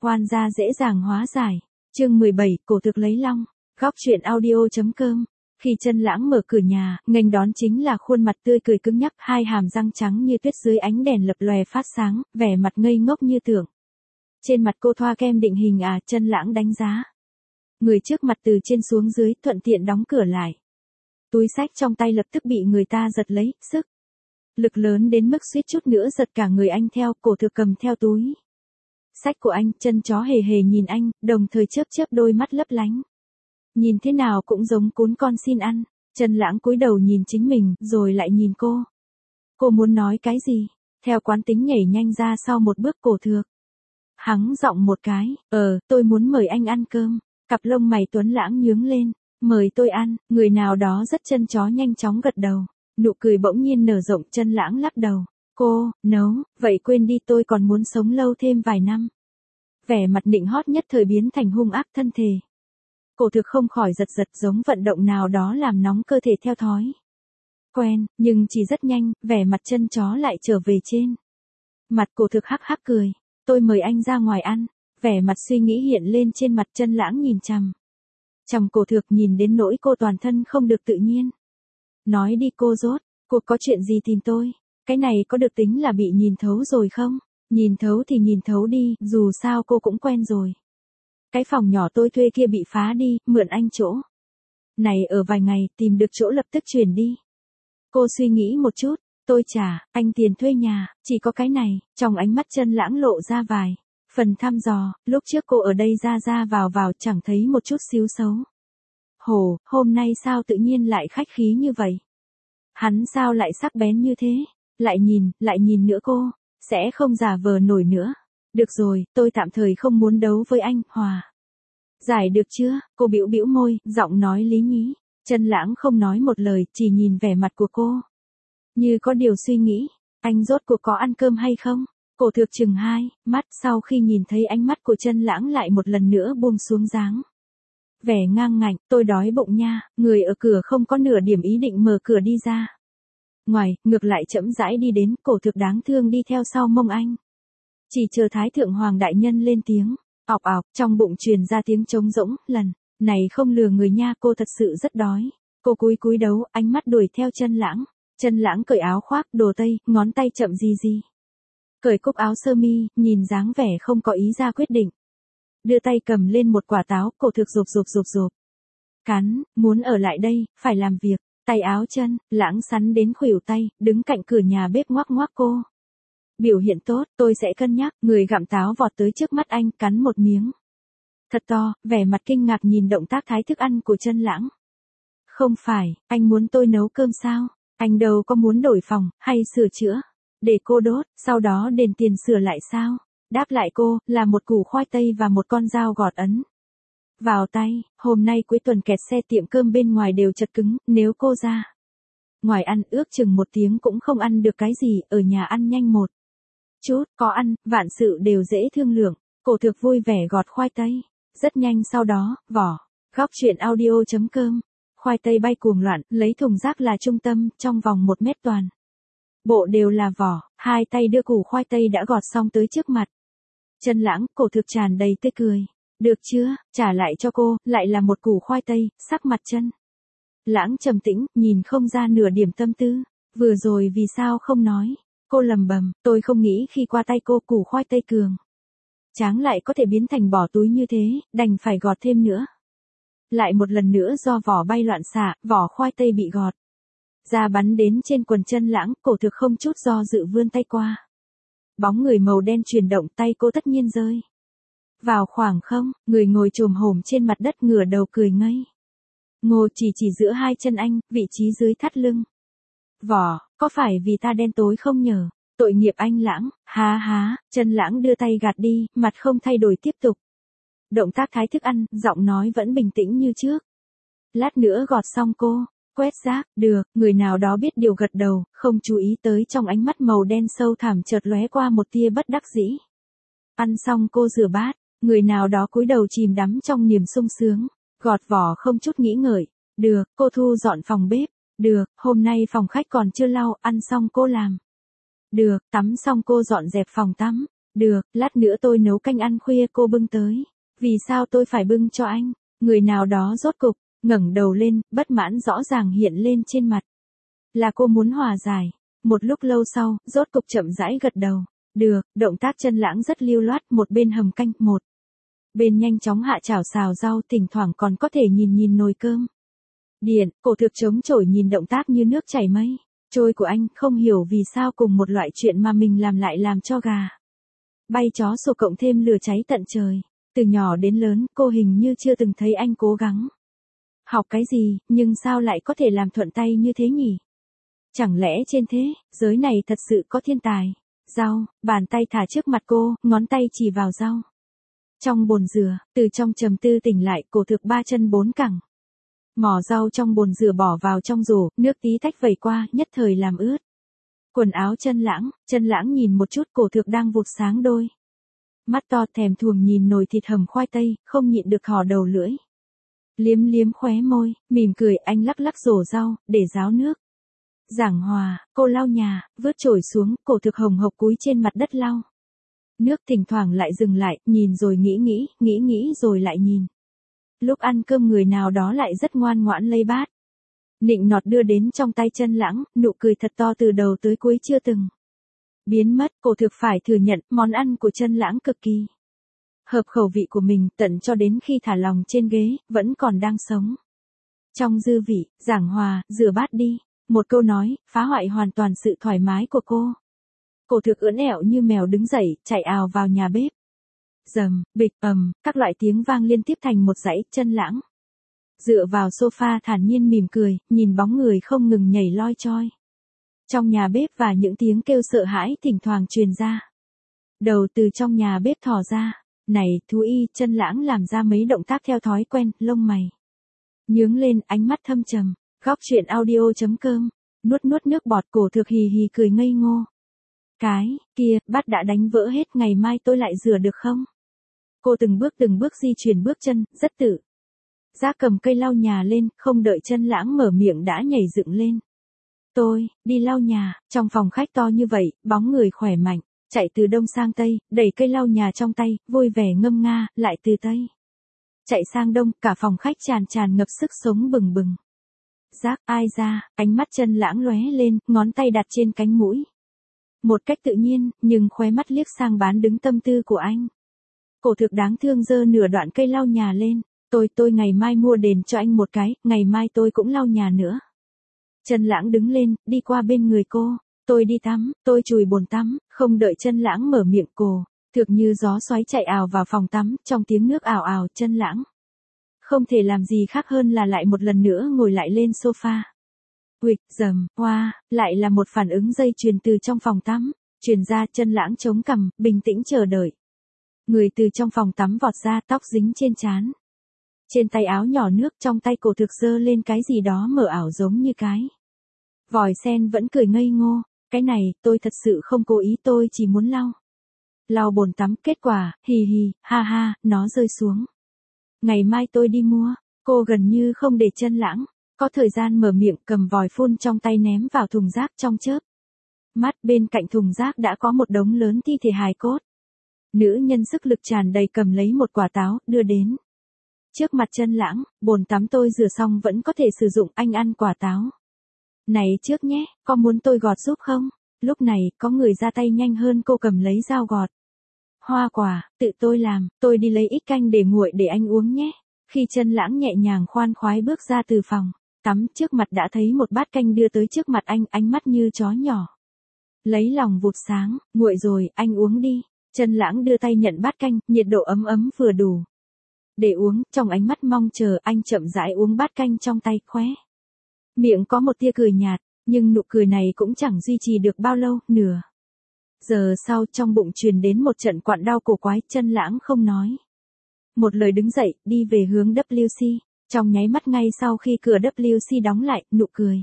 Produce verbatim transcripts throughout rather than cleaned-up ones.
Oan gia dễ dàng hóa giải. Chương mười bảy, cổ thực lấy long. Góc truyện audio.com. Khi Chân Lãng mở cửa nhà, nghênh đón chính là khuôn mặt tươi cười cứng nhắc, hai hàm răng trắng như tuyết dưới ánh đèn lập lòe phát sáng, vẻ mặt ngây ngốc như tưởng. Trên mặt cô thoa kem định hình à, Chân Lãng đánh giá. Người trước mặt từ trên xuống dưới, thuận tiện đóng cửa lại. Túi xách trong tay lập tức bị người ta giật lấy, sức lực lớn đến mức suýt chút nữa giật cả người anh theo, cổ thực cầm theo túi xách của anh, chân chó hề hề nhìn anh, đồng thời chớp chớp đôi mắt lấp lánh. Nhìn thế nào cũng giống cún con xin ăn. Chân Lãng cúi đầu nhìn chính mình, rồi lại nhìn cô. Cô muốn nói cái gì? Theo quán tính nhảy nhanh ra sau một bước cổ thược. Hắng giọng một cái, ờ, tôi muốn mời anh ăn cơm. Cặp lông mày Tuấn Lãng nhướng lên, mời tôi ăn, người nào đó rất chân chó nhanh chóng gật đầu. Nụ cười bỗng nhiên nở rộng, Chân Lãng lắc đầu. Cô, nấu, vậy quên đi, tôi còn muốn sống lâu thêm vài năm. Vẻ mặt nịnh hót nhất thời biến thành hung ác thân thể. Cổ thực không khỏi giật giật, giống vận động nào đó làm nóng cơ thể theo thói quen, nhưng chỉ rất nhanh, vẻ mặt chân chó lại trở về trên. Mặt cổ thực hắc hắc cười, tôi mời anh ra ngoài ăn. Vẻ mặt suy nghĩ hiện lên trên mặt. Chân Lãng nhìn chằm chằm cổ thực, nhìn đến nỗi cô toàn thân không được tự nhiên. Nói đi cô rốt, cô có chuyện gì tìm tôi? Cái này có được tính là bị nhìn thấu rồi không? Nhìn thấu thì nhìn thấu đi, dù sao cô cũng quen rồi. Cái phòng nhỏ tôi thuê kia bị phá đi, mượn anh chỗ này ở vài ngày, tìm được chỗ lập tức chuyển đi. Cô suy nghĩ một chút, tôi trả anh tiền thuê nhà, chỉ có cái này. Trong ánh mắt Chân Lãng lộ ra vài phần thăm dò, lúc trước cô ở đây ra ra vào vào chẳng thấy một chút xíu xấu hổ, hôm nay sao tự nhiên lại khách khí như vậy? Hắn sao lại sắc bén như thế? Lại nhìn, lại nhìn nữa cô, sẽ không giả vờ nổi nữa. Được rồi, tôi tạm thời không muốn đấu với anh, hòa giải được chưa? Cô bĩu bĩu môi, giọng nói lý nhí. Chân Lãng không nói một lời, chỉ nhìn vẻ mặt của cô, như có điều suy nghĩ. Anh rốt cuộc có ăn cơm hay không? Cổ thực chừng hai mắt, sau khi nhìn thấy ánh mắt của Chân Lãng lại một lần nữa buông xuống dáng vẻ ngang ngạnh. Tôi đói bụng nha. Người ở cửa không có nửa điểm ý định mở cửa đi ra ngoài, ngược lại chậm rãi đi đến. Cổ thực đáng thương đi theo sau mông anh, chỉ chờ Thái Thượng Hoàng đại nhân lên tiếng. Ọc ọc, trong bụng truyền ra tiếng trống rỗng. Lần này không lừa người nha, cô thật sự rất đói. Cô cúi cúi đầu, ánh mắt đuổi theo Chân Lãng. Chân Lãng cởi áo khoác, đồ tây, ngón tay chậm gì gì cởi cúc áo sơ mi, nhìn dáng vẻ không có ý ra quyết định. Đưa tay cầm lên một quả táo, cổ thực rụp rụp rụp rụp cắn, muốn ở lại đây, phải làm việc. Tay áo Chân Lãng sắn đến khuỷu tay, đứng cạnh cửa nhà bếp ngoắc ngoắc cô. Biểu hiện tốt, tôi sẽ cân nhắc. Người gặm táo vọt tới trước mắt anh, cắn một miếng thật to, vẻ mặt kinh ngạc nhìn động tác thái thức ăn của Chân Lãng. Không phải, anh muốn tôi nấu cơm sao? Anh đâu có muốn đổi phòng, hay sửa chữa để cô đốt, sau đó đền tiền sửa lại sao? Đáp lại cô, là một củ khoai tây và một con dao gọt ấn vào tay. Hôm nay cuối tuần kẹt xe, tiệm cơm bên ngoài đều chật cứng, nếu cô ra ngoài ăn ước chừng một tiếng cũng không ăn được cái gì, ở nhà ăn nhanh một chút, có ăn, vạn sự đều dễ thương lượng. Cổ thực vui vẻ gọt khoai tây. Rất nhanh sau đó, vỏ. Góc truyện audio.com. Khoai tây bay cuồng loạn, lấy thùng rác là trung tâm, trong vòng một mét toàn bộ đều là vỏ. Hai tay đưa củ khoai tây đã gọt xong tới trước mặt Chân Lãng. Cổ thực tràn đầy tươi cười. Được chưa, trả lại cho cô, lại là một củ khoai tây. Sắc mặt Chân Lãng trầm tĩnh, nhìn không ra nửa điểm tâm tư. Vừa rồi vì sao không nói? Cô lầm bầm, tôi không nghĩ khi qua tay cô củ khoai tây cường tráng lại có thể biến thành bỏ túi như thế, đành phải gọt thêm nữa. Lại một lần nữa do vỏ bay loạn xạ, vỏ khoai tây bị gọt ra bắn đến trên quần Chân Lãng. Cổ thực không chút do dự vươn tay qua. Bóng người màu đen chuyển động, tay cô tất nhiên rơi vào khoảng không. Người ngồi chồm hổm trên mặt đất ngửa đầu cười ngây ngô, chỉ chỉ giữa hai chân anh, vị trí dưới thắt lưng. Vỏ, có phải vì ta đen tối không nhờ? Tội nghiệp anh Lãng, há há. Chân Lãng đưa tay gạt đi, mặt không thay đổi tiếp tục động tác thái thức ăn, giọng nói vẫn bình tĩnh như trước. Lát nữa gọt xong cô quét rác. Được. Người nào đó biết điều gật đầu, không chú ý tới trong ánh mắt màu đen sâu thẳm chợt lóe qua một tia bất đắc dĩ. Ăn xong cô rửa bát. Người nào đó cúi đầu chìm đắm trong niềm sung sướng, gọt vỏ không chút nghĩ ngợi. Được. Cô thu dọn phòng bếp. Được. Hôm nay phòng khách còn chưa lau, ăn xong cô làm. Được. Tắm xong cô dọn dẹp phòng tắm. Được, lát nữa tôi nấu canh ăn khuya cô bưng tới. Vì sao tôi phải bưng cho anh? Người nào đó rốt cục, ngẩng đầu lên, bất mãn rõ ràng hiện lên trên mặt. Là cô muốn hòa giải. Một lúc lâu sau, rốt cục chậm rãi gật đầu. Được, động tác chân lãng rất lưu loát, một bên hầm canh, một bên nhanh chóng hạ chảo xào rau, thỉnh thoảng còn có thể nhìn nhìn nồi cơm. Điện, cổ thực chống chổi nhìn động tác như nước chảy mây trôi của anh, không hiểu vì sao cùng một loại chuyện mà mình làm lại làm cho gà bay chó sổ cộng thêm lửa cháy tận trời. Từ nhỏ đến lớn, cô hình như chưa từng thấy anh cố gắng học cái gì, nhưng sao lại có thể làm thuận tay như thế nhỉ? Chẳng lẽ trên thế giới này thật sự có thiên tài? Rau, bàn tay thả trước mặt cô, ngón tay chỉ vào rau. Trong bồn rửa, từ trong trầm tư tỉnh lại, cổ thực ba chân bốn cẳng. Mỏ rau trong bồn rửa bỏ vào trong rổ, nước tí tách vẩy qua, nhất thời làm ướt quần áo chân lãng. Chân lãng nhìn một chút, cổ thực đang vụt sáng đôi mắt to thèm thuồng nhìn nồi thịt hầm khoai tây, không nhịn được hò đầu lưỡi. Liếm liếm khóe môi, mỉm cười, anh lắc lắc rổ rau, để ráo nước. Giảng Hòa, cô lau nhà, vớt chổi xuống, cổ thực hồng hộc cúi trên mặt đất lau nước, thỉnh thoảng lại dừng lại, nhìn rồi nghĩ nghĩ, nghĩ nghĩ rồi lại nhìn. Lúc ăn cơm người nào đó lại rất ngoan ngoãn lấy bát nịnh nọt đưa đến trong tay chân lãng, nụ cười thật to từ đầu tới cuối chưa từng biến mất. Cổ thực phải thừa nhận, món ăn của chân lãng cực kỳ hợp khẩu vị của mình, tận cho đến khi thả lòng trên ghế, vẫn còn đang sống trong dư vị. Giảng Hòa, rửa bát đi. Một câu nói, phá hoại hoàn toàn sự thoải mái của cô. Cổ thực ưỡn ẹo như mèo đứng dậy, chạy ào vào nhà bếp. Dầm, bịch, ầm, các loại tiếng vang liên tiếp thành một dãy. Chân lãng dựa vào sofa thản nhiên mỉm cười, nhìn bóng người không ngừng nhảy loi choi trong nhà bếp và những tiếng kêu sợ hãi thỉnh thoảng truyền ra. Đầu từ trong nhà bếp thò ra. Này, thú y. Chân lãng làm ra mấy động tác theo thói quen, lông mày nhướng lên, ánh mắt thâm trầm. Góc truyện audio chấm com. Nuốt nuốt nước bọt, cổ thực hì hì cười ngây ngô. Cái kia, bát đã đánh vỡ hết, ngày mai tôi lại rửa được không? Cô từng bước từng bước di chuyển bước chân, rất tự giác cầm cây lau nhà lên, không đợi chân lãng mở miệng đã nhảy dựng lên. Tôi, đi lau nhà. Trong phòng khách to như vậy, bóng người khỏe mạnh, chạy từ đông sang tây, đẩy cây lau nhà trong tay, vui vẻ ngâm nga, lại từ tây chạy sang đông, cả phòng khách tràn tràn ngập sức sống bừng bừng. Giác, ai ra, ánh mắt chân lãng lóe lên, ngón tay đặt trên cánh mũi. Một cách tự nhiên, nhưng khóe mắt liếc sang bán đứng tâm tư của anh. Cổ thực đáng thương giơ nửa đoạn cây lau nhà lên. Tôi, tôi ngày mai mua đền cho anh một cái, ngày mai tôi cũng lau nhà nữa. Chân lãng đứng lên, đi qua bên người cô. Tôi đi tắm, tôi chùi bồn tắm, không đợi chân lãng mở miệng, cổ thực như gió xoáy chạy ào vào phòng tắm, trong tiếng nước ào ào. Chân lãng không thể làm gì khác hơn là lại một lần nữa ngồi lại lên sofa. Huỵch, dầm, hoa, lại là một phản ứng dây chuyền từ trong phòng tắm, truyền ra. Chân lãng chống cằm, bình tĩnh chờ đợi. Người từ trong phòng tắm vọt ra, tóc dính trên trán. Trên tay áo nhỏ nước, trong tay cổ thực giơ lên cái gì đó mờ ảo giống như cái vòi sen, vẫn cười ngây ngô. Cái này, tôi thật sự không cố ý, tôi chỉ muốn lau lau bồn tắm. Kết quả, hì hì, ha ha, nó rơi xuống. Ngày mai tôi đi mua. Cô gần như không để chân lãng có thời gian mở miệng, cầm vòi phun trong tay ném vào thùng rác. Trong chớp mắt, bên cạnh thùng rác đã có một đống lớn thi thể hài cốt. Nữ nhân sức lực tràn đầy cầm lấy một quả táo, đưa đến trước mặt chân lãng. Bồn tắm tôi rửa xong vẫn có thể sử dụng, anh ăn quả táo này trước nhé, có muốn tôi gọt giúp không? Lúc này, có người ra tay nhanh hơn cô, cầm lấy dao gọt hoa quả. Tự tôi làm, tôi đi lấy ít canh để nguội để anh uống nhé. Khi chân lãng nhẹ nhàng khoan khoái bước ra từ phòng tắm, trước mặt đã thấy một bát canh đưa tới trước mặt anh, ánh mắt như chó nhỏ lấy lòng vụt sáng. Nguội rồi, anh uống đi. Chân lãng đưa tay nhận bát canh, nhiệt độ ấm ấm vừa đủ để uống. Trong ánh mắt mong chờ, anh chậm rãi uống bát canh trong tay, khóe miệng có một tia cười nhạt, nhưng nụ cười này cũng chẳng duy trì được bao lâu. Nửa giờ sau, trong bụng truyền đến một trận quặn đau cổ quái. Chân lãng không nói một lời đứng dậy, đi về hướng W C. Trong nháy mắt ngay sau khi cửa W C đóng lại, nụ cười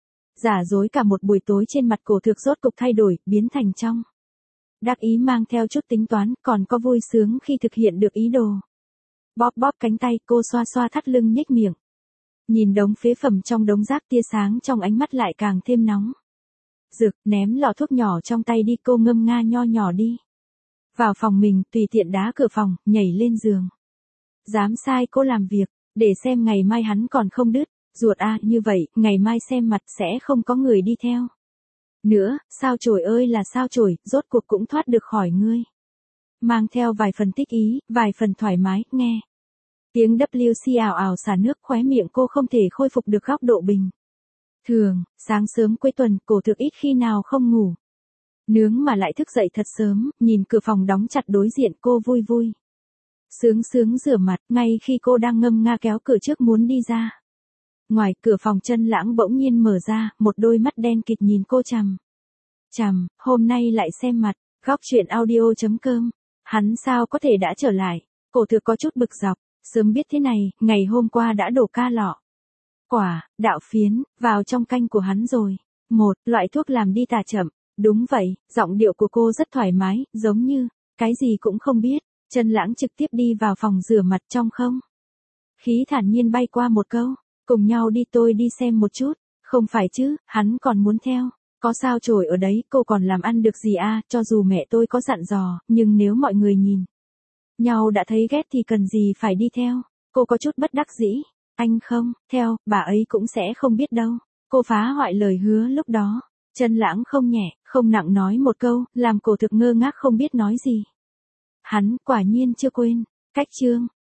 giả dối cả một buổi tối trên mặt cổ thực rốt cục thay đổi, biến thành trong đắc ý mang theo chút tính toán, còn có vui sướng khi thực hiện được ý đồ. Bóp bóp cánh tay, cô xoa xoa thắt lưng, nhếch miệng nhìn đống phế phẩm trong đống rác, tia sáng trong ánh mắt lại càng thêm nóng rực. Ném lọ thuốc nhỏ trong tay đi, cô ngâm nga nho nhỏ đi vào phòng mình, tùy tiện đá cửa phòng, nhảy lên giường. Dám sai cô làm việc, để xem ngày mai hắn còn không đứt, ruột a, như vậy, ngày mai xem mặt sẽ không có người đi theo. Nữa, sao chổi ơi là sao chổi, rốt cuộc cũng thoát được khỏi ngươi. Mang theo vài phần tích ý, vài phần thoải mái, nghe. Tiếng W C ào ào xả nước, khóe miệng cô không thể khôi phục được góc độ bình thường, sáng sớm cuối tuần, cổ thực ít khi nào không ngủ. Nướng mà lại thức dậy thật sớm, nhìn cửa phòng đóng chặt đối diện, cô vui vui. Sướng sướng rửa mặt, ngay khi cô đang ngâm nga kéo cửa trước muốn đi ra. Ngoài cửa phòng Chân Lãng bỗng nhiên mở ra, một đôi mắt đen kịt nhìn cô chằm chằm, hôm nay lại xem mặt, góc truyện audio chấm com. Hắn sao có thể đã trở lại, cổ thực có chút bực dọc, sớm biết thế này, ngày hôm qua đã đổ ca lọ. Quả, đạo phiến, vào trong canh của hắn rồi. Một, loại thuốc làm đi tả chậm, đúng vậy, giọng điệu của cô rất thoải mái, giống như, cái gì cũng không biết. Chân Lãng trực tiếp đi vào phòng rửa mặt trong không. Khí thản nhiên bay qua một câu, cùng nhau đi tôi đi xem một chút, không phải chứ, hắn còn muốn theo. Có sao chổi ở đấy, cô còn làm ăn được gì à, cho dù mẹ tôi có dặn dò, nhưng nếu mọi người nhìn nhau đã thấy ghét thì cần gì phải đi theo. Cô có chút bất đắc dĩ, anh không, theo, bà ấy cũng sẽ không biết đâu. Cô phá hoại lời hứa lúc đó. Chân Lãng không nhẹ, không nặng nói một câu, làm cổ thực ngơ ngác không biết nói gì. Hắn quả nhiên chưa quên, cách chương.